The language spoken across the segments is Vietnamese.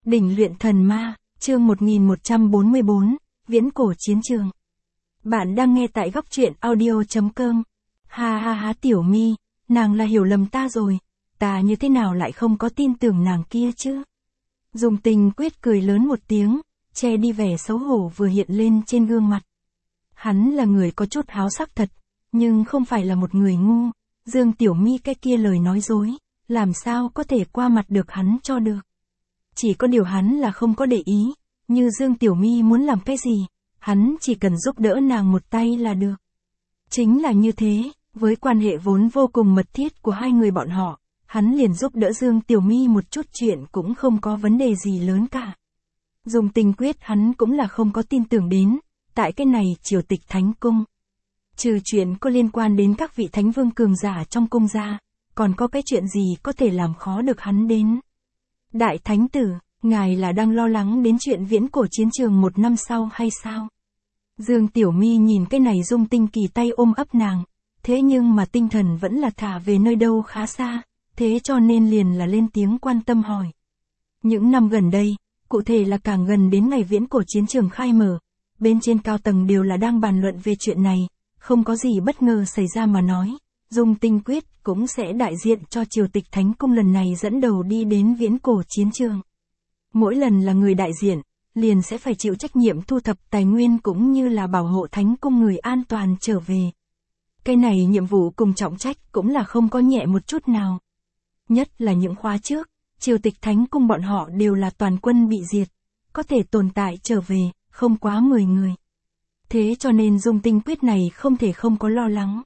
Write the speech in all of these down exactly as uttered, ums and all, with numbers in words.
Đỉnh luyện thần ma, chương một nghìn một trăm bốn mươi bốn, Viễn cổ chiến trường. Bạn đang nghe tại góc truyện audio chấm com. Ha ha ha Tiểu Mi, nàng là hiểu lầm ta rồi, ta như thế nào lại không có tin tưởng nàng kia chứ? Dùng Tình Quyết cười lớn một tiếng, che đi vẻ xấu hổ vừa hiện lên trên gương mặt. Hắn là người có chút háo sắc thật, nhưng không phải là một người ngu, Dương Tiểu Mi cái kia lời nói dối, làm sao có thể qua mặt được hắn cho được. Chỉ có điều hắn là không có để ý, như Dương Tiểu Mi muốn làm cái gì, hắn chỉ cần giúp đỡ nàng một tay là được. Chính là như thế, với quan hệ vốn vô cùng mật thiết của hai người bọn họ, hắn liền giúp đỡ Dương Tiểu Mi một chút chuyện cũng không có vấn đề gì lớn cả. Dùng Tình Quyết hắn cũng là không có tin tưởng đến, tại cái này Triều Tịch Thánh Cung. Trừ chuyện có liên quan đến các vị thánh vương cường giả trong cung ra, còn có cái chuyện gì có thể làm khó được hắn đến. Đại Thánh Tử, ngài là đang lo lắng đến chuyện viễn cổ chiến trường một năm sau hay sao? Dương Tiểu Mi nhìn cái này Dung Tinh Kỳ tay ôm ấp nàng, thế nhưng mà tinh thần vẫn là thả về nơi đâu khá xa, thế cho nên liền là lên tiếng quan tâm hỏi. Những năm gần đây, cụ thể là càng gần đến ngày viễn cổ chiến trường khai mở, bên trên cao tầng đều là đang bàn luận về chuyện này, không có gì bất ngờ xảy ra mà nói. Dung Tinh Quyết cũng sẽ đại diện cho Triều Tịch Thánh Cung lần này dẫn đầu đi đến viễn cổ chiến trường. Mỗi lần là người đại diện, liền sẽ phải chịu trách nhiệm thu thập tài nguyên cũng như là bảo hộ Thánh Cung người an toàn trở về. Cái này nhiệm vụ cùng trọng trách cũng là không có nhẹ một chút nào. Nhất là những khóa trước, Triều Tịch Thánh Cung bọn họ đều là toàn quân bị diệt, có thể tồn tại trở về, không quá mười người. Thế cho nên Dung Tinh Quyết này không thể không có lo lắng.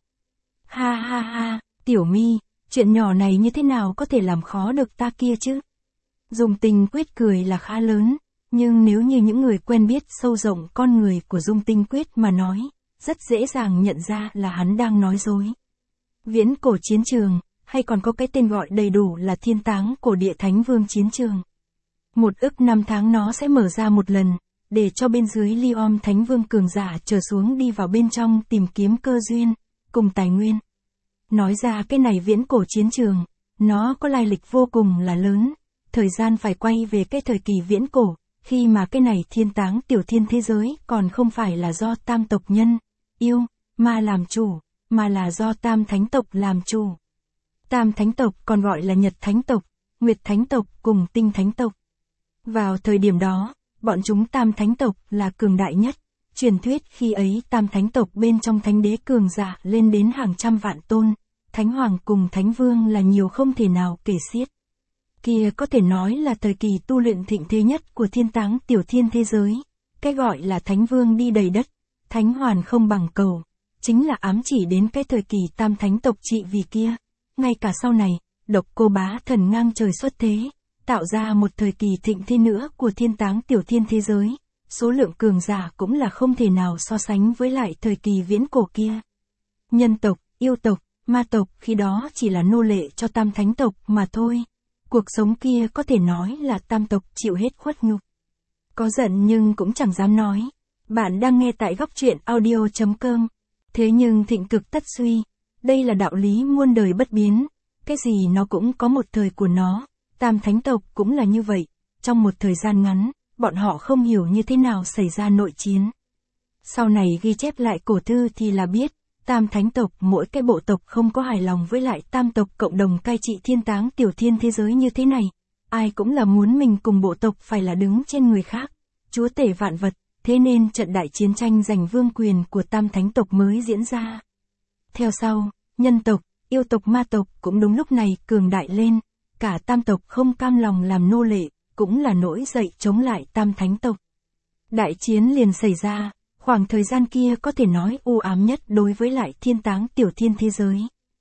Ha ha ha, Tiểu Mi, chuyện nhỏ này như thế nào có thể làm khó được ta kia chứ? Dung Tinh Quyết cười là khá lớn, nhưng nếu như những người quen biết sâu rộng con người của Dung Tinh Quyết mà nói, rất dễ dàng nhận ra là hắn đang nói dối. Viễn cổ chiến trường, hay còn có cái tên gọi đầy đủ là Thiên Táng Cổ Địa Thánh Vương chiến trường. Một ức năm tháng nó sẽ mở ra một lần, để cho bên dưới Liom Thánh Vương cường giả trở xuống đi vào bên trong tìm kiếm cơ duyên, cùng tài nguyên. Nói ra cái này viễn cổ chiến trường, nó có lai lịch vô cùng là lớn, thời gian phải quay về cái thời kỳ viễn cổ, khi mà cái này thiên táng tiểu thiên thế giới còn không phải là do tam tộc nhân, yêu, ma làm chủ, mà là do tam thánh tộc làm chủ. Tam thánh tộc còn gọi là Nhật Thánh tộc, Nguyệt Thánh tộc cùng Tinh Thánh tộc. Vào thời điểm đó, bọn chúng tam thánh tộc là cường đại nhất. Truyền thuyết khi ấy tam thánh tộc bên trong thánh đế cường giả lên đến hàng trăm vạn tôn, thánh hoàng cùng thánh vương là nhiều không thể nào kể xiết. Kia có thể nói là thời kỳ tu luyện thịnh thế nhất của thiên táng tiểu thiên thế giới, cái gọi là thánh vương đi đầy đất, thánh hoàn không bằng cầu, chính là ám chỉ đến cái thời kỳ tam thánh tộc trị vì kia. Ngay cả sau này, Độc Cô Bá Thần ngang trời xuất thế, tạo ra một thời kỳ thịnh thế nữa của thiên táng tiểu thiên thế giới. Số lượng cường giả cũng là không thể nào so sánh với lại thời kỳ viễn cổ kia. Nhân tộc, yêu tộc, ma tộc khi đó chỉ là nô lệ cho tam thánh tộc mà thôi. Cuộc sống kia có thể nói là tam tộc chịu hết khuất nhục. Có giận nhưng cũng chẳng dám nói. Bạn đang nghe tại góc truyện audio chấm com. Thế nhưng thịnh cực tất suy. Đây là đạo lý muôn đời bất biến. Cái gì nó cũng có một thời của nó. Tam thánh tộc cũng là như vậy. Trong một thời gian ngắn, bọn họ không hiểu như thế nào xảy ra nội chiến. Sau này ghi chép lại cổ thư thì là biết, tam thánh tộc mỗi cái bộ tộc không có hài lòng với lại tam tộc cộng đồng cai trị thiên táng tiểu thiên thế giới như thế này. Ai cũng là muốn mình cùng bộ tộc phải là đứng trên người khác, chúa tể vạn vật, thế nên trận đại chiến tranh giành vương quyền của tam thánh tộc mới diễn ra. Theo sau, nhân tộc, yêu tộc ma tộc cũng đúng lúc này cường đại lên, cả tam tộc không cam lòng làm nô lệ, cũng là nỗi dậy chống lại tam thánh tộc. Đại chiến liền xảy ra, khoảng thời gian kia có thể nói u ám nhất đối với lại thiên táng tiểu thiên thế giới.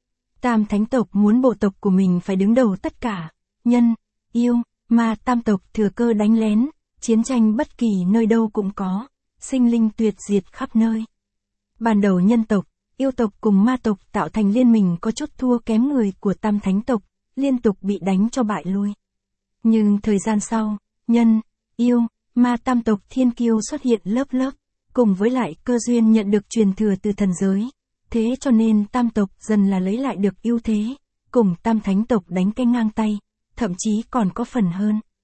Tam thánh tộc muốn bộ tộc của mình phải đứng đầu tất cả, nhân, yêu, ma tam tộc thừa cơ đánh lén, chiến tranh bất kỳ nơi đâu cũng có, sinh linh tuyệt diệt khắp nơi. Ban đầu nhân tộc, yêu tộc cùng ma tộc tạo thành liên minh có chút thua kém người của tam thánh tộc, liên tục bị đánh cho bại lui. Nhưng thời gian sau, nhân, yêu, ma tam tộc thiên kiêu xuất hiện lớp lớp, cùng với lại cơ duyên nhận được truyền thừa từ thần giới. Thế cho nên tam tộc dần là lấy lại được ưu thế, cùng tam thánh tộc đánh cái ngang tay, thậm chí còn có phần hơn.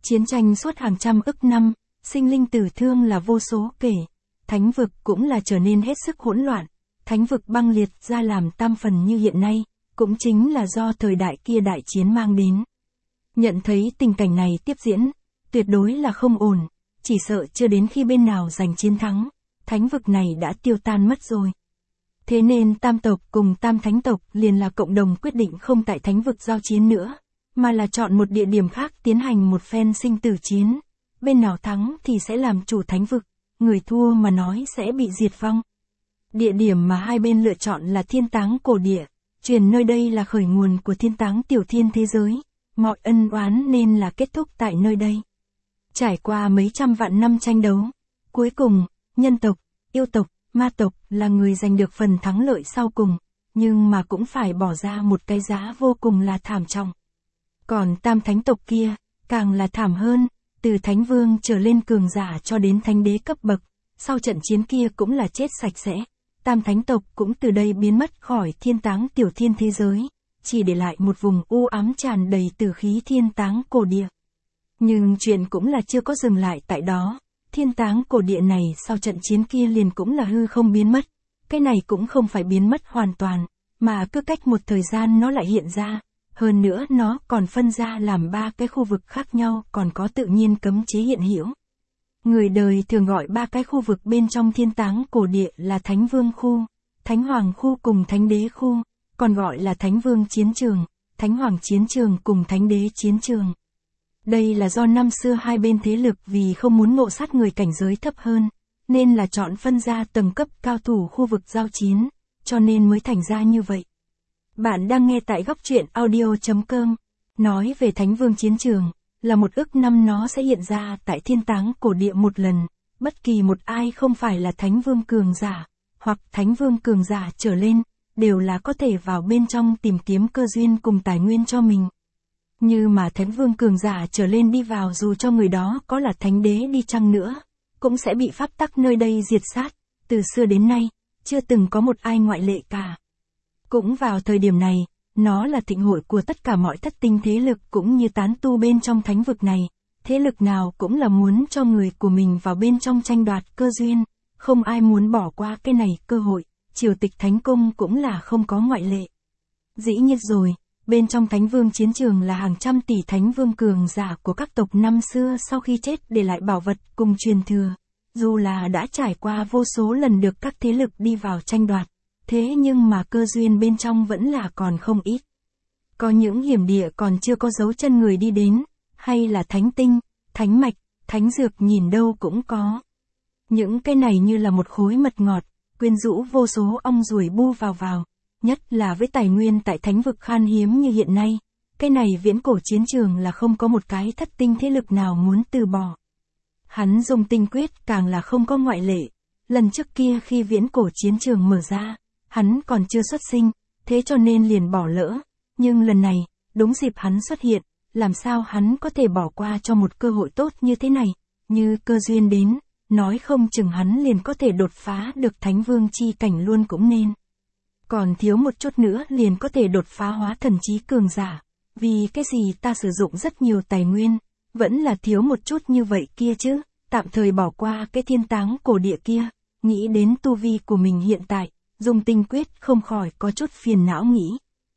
Chiến tranh suốt hàng trăm ức năm, sinh linh tử thương là vô số kể. Thánh vực cũng là trở nên hết sức hỗn loạn. Thánh vực băng liệt ra làm tam phần như hiện nay, cũng chính là do thời đại kia đại chiến mang đến. Nhận thấy tình cảnh này tiếp diễn, tuyệt đối là không ổn, chỉ sợ chưa đến khi bên nào giành chiến thắng, thánh vực này đã tiêu tan mất rồi. Thế nên tam tộc cùng tam thánh tộc liền là cộng đồng quyết định không tại thánh vực giao chiến nữa, mà là chọn một địa điểm khác tiến hành một phen sinh tử chiến. Bên nào thắng thì sẽ làm chủ thánh vực, người thua mà nói sẽ bị diệt vong. Địa điểm mà hai bên lựa chọn là thiên táng cổ địa, truyền nơi đây là khởi nguồn của thiên táng tiểu thiên thế giới, mọi ân oán nên là kết thúc tại nơi đây. Trải qua mấy trăm vạn năm tranh đấu, cuối cùng, nhân tộc, yêu tộc, ma tộc là người giành được phần thắng lợi sau cùng, nhưng mà cũng phải bỏ ra một cái giá vô cùng là thảm trọng. Còn tam thánh tộc kia, càng là thảm hơn, từ thánh vương trở lên cường giả cho đến thánh đế cấp bậc, sau trận chiến kia cũng là chết sạch sẽ. Tam thánh tộc cũng từ đây biến mất khỏi thiên táng tiểu thiên thế giới, chỉ để lại một vùng u ám tràn đầy tử khí thiên táng cổ địa. Nhưng chuyện cũng là chưa có dừng lại tại đó, thiên táng cổ địa này sau trận chiến kia liền cũng là hư không biến mất. Cái này cũng không phải biến mất hoàn toàn, mà cứ cách một thời gian nó lại hiện ra. Hơn nữa nó còn phân ra làm ba cái khu vực khác nhau, còn có tự nhiên cấm chế hiện hữu. Người đời thường gọi ba cái khu vực bên trong thiên táng cổ địa là Thánh Vương khu, Thánh Hoàng khu cùng Thánh Đế khu, còn gọi là Thánh Vương chiến trường, Thánh Hoàng chiến trường cùng Thánh Đế chiến trường. Đây là do năm xưa hai bên thế lực vì không muốn ngộ sát người cảnh giới thấp hơn, nên là chọn phân ra tầng cấp cao thủ khu vực giao chiến, cho nên mới thành ra như vậy. Bạn đang nghe tại góc truyện audio chấm com, nói về Thánh Vương chiến trường, là một ức năm nó sẽ hiện ra tại thiên táng cổ địa một lần, bất kỳ một ai không phải là Thánh Vương cường giả, hoặc Thánh Vương cường giả trở lên, đều là có thể vào bên trong tìm kiếm cơ duyên cùng tài nguyên cho mình. Như mà Thánh Vương cường giả trở lên đi vào dù cho người đó có là Thánh Đế đi chăng nữa, cũng sẽ bị pháp tắc nơi đây diệt sát, từ xưa đến nay, chưa từng có một ai ngoại lệ cả. Cũng vào thời điểm này, nó là thịnh hội của tất cả mọi thất tinh thế lực cũng như tán tu bên trong thánh vực này, thế lực nào cũng là muốn cho người của mình vào bên trong tranh đoạt cơ duyên, không ai muốn bỏ qua cái này cơ hội, triều tịch thánh cung cũng là không có ngoại lệ. Dĩ nhiên rồi, bên trong thánh vương chiến trường là hàng trăm tỷ thánh vương cường giả của các tộc năm xưa sau khi chết để lại bảo vật cùng truyền thừa, dù là đã trải qua vô số lần được các thế lực đi vào tranh đoạt. Thế nhưng mà cơ duyên bên trong vẫn là còn không ít. Có những hiểm địa còn chưa có dấu chân người đi đến, hay là thánh tinh, thánh mạch, thánh dược nhìn đâu cũng có. Những cái này như là một khối mật ngọt, quyến rũ vô số ong ruồi bu vào vào, nhất là với tài nguyên tại thánh vực khan hiếm như hiện nay. Cái này viễn cổ chiến trường là không có một cái thất tinh thế lực nào muốn từ bỏ. Hắn dùng tinh quyết càng là không có ngoại lệ. Lần trước kia khi viễn cổ chiến trường mở ra, hắn còn chưa xuất sinh, thế cho nên liền bỏ lỡ, nhưng lần này, đúng dịp hắn xuất hiện, làm sao hắn có thể bỏ qua cho một cơ hội tốt như thế này, như cơ duyên đến, nói không chừng hắn liền có thể đột phá được thánh vương chi cảnh luôn cũng nên. Còn thiếu một chút nữa liền có thể đột phá hóa thần chí cường giả, vì cái gì ta sử dụng rất nhiều tài nguyên, vẫn là thiếu một chút như vậy kia chứ, tạm thời bỏ qua cái thiên táng cổ địa kia, nghĩ đến tu vi của mình hiện tại. Dùng tinh quyết không khỏi có chút phiền não nghĩ.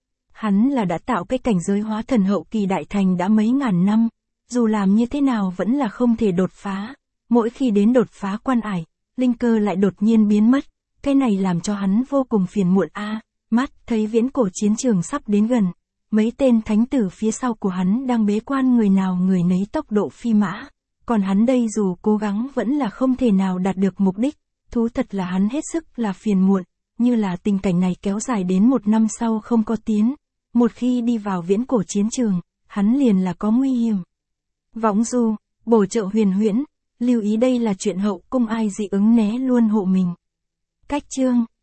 Hắn là đã tạo cái cảnh giới hóa thần hậu kỳ đại thành đã mấy ngàn năm, dù làm như thế nào vẫn là không thể đột phá. Mỗi khi đến đột phá quan ải, linh cơ lại đột nhiên biến mất, cái này làm cho hắn vô cùng phiền muộn a. À, mắt thấy viễn cổ chiến trường sắp đến gần, mấy tên thánh tử phía sau của hắn đang bế quan người nào người nấy tốc độ phi mã, còn hắn đây dù cố gắng vẫn là không thể nào đạt được mục đích, thú thật là hắn hết sức là phiền muộn. Như là tình cảnh này kéo dài đến một năm sau không có tiến, một khi đi vào viễn cổ chiến trường, hắn liền là có nguy hiểm. Võng du, bổ trợ huyền huyễn, lưu ý đây là chuyện hậu cung ai dị ứng né luôn hộ mình. Cách chương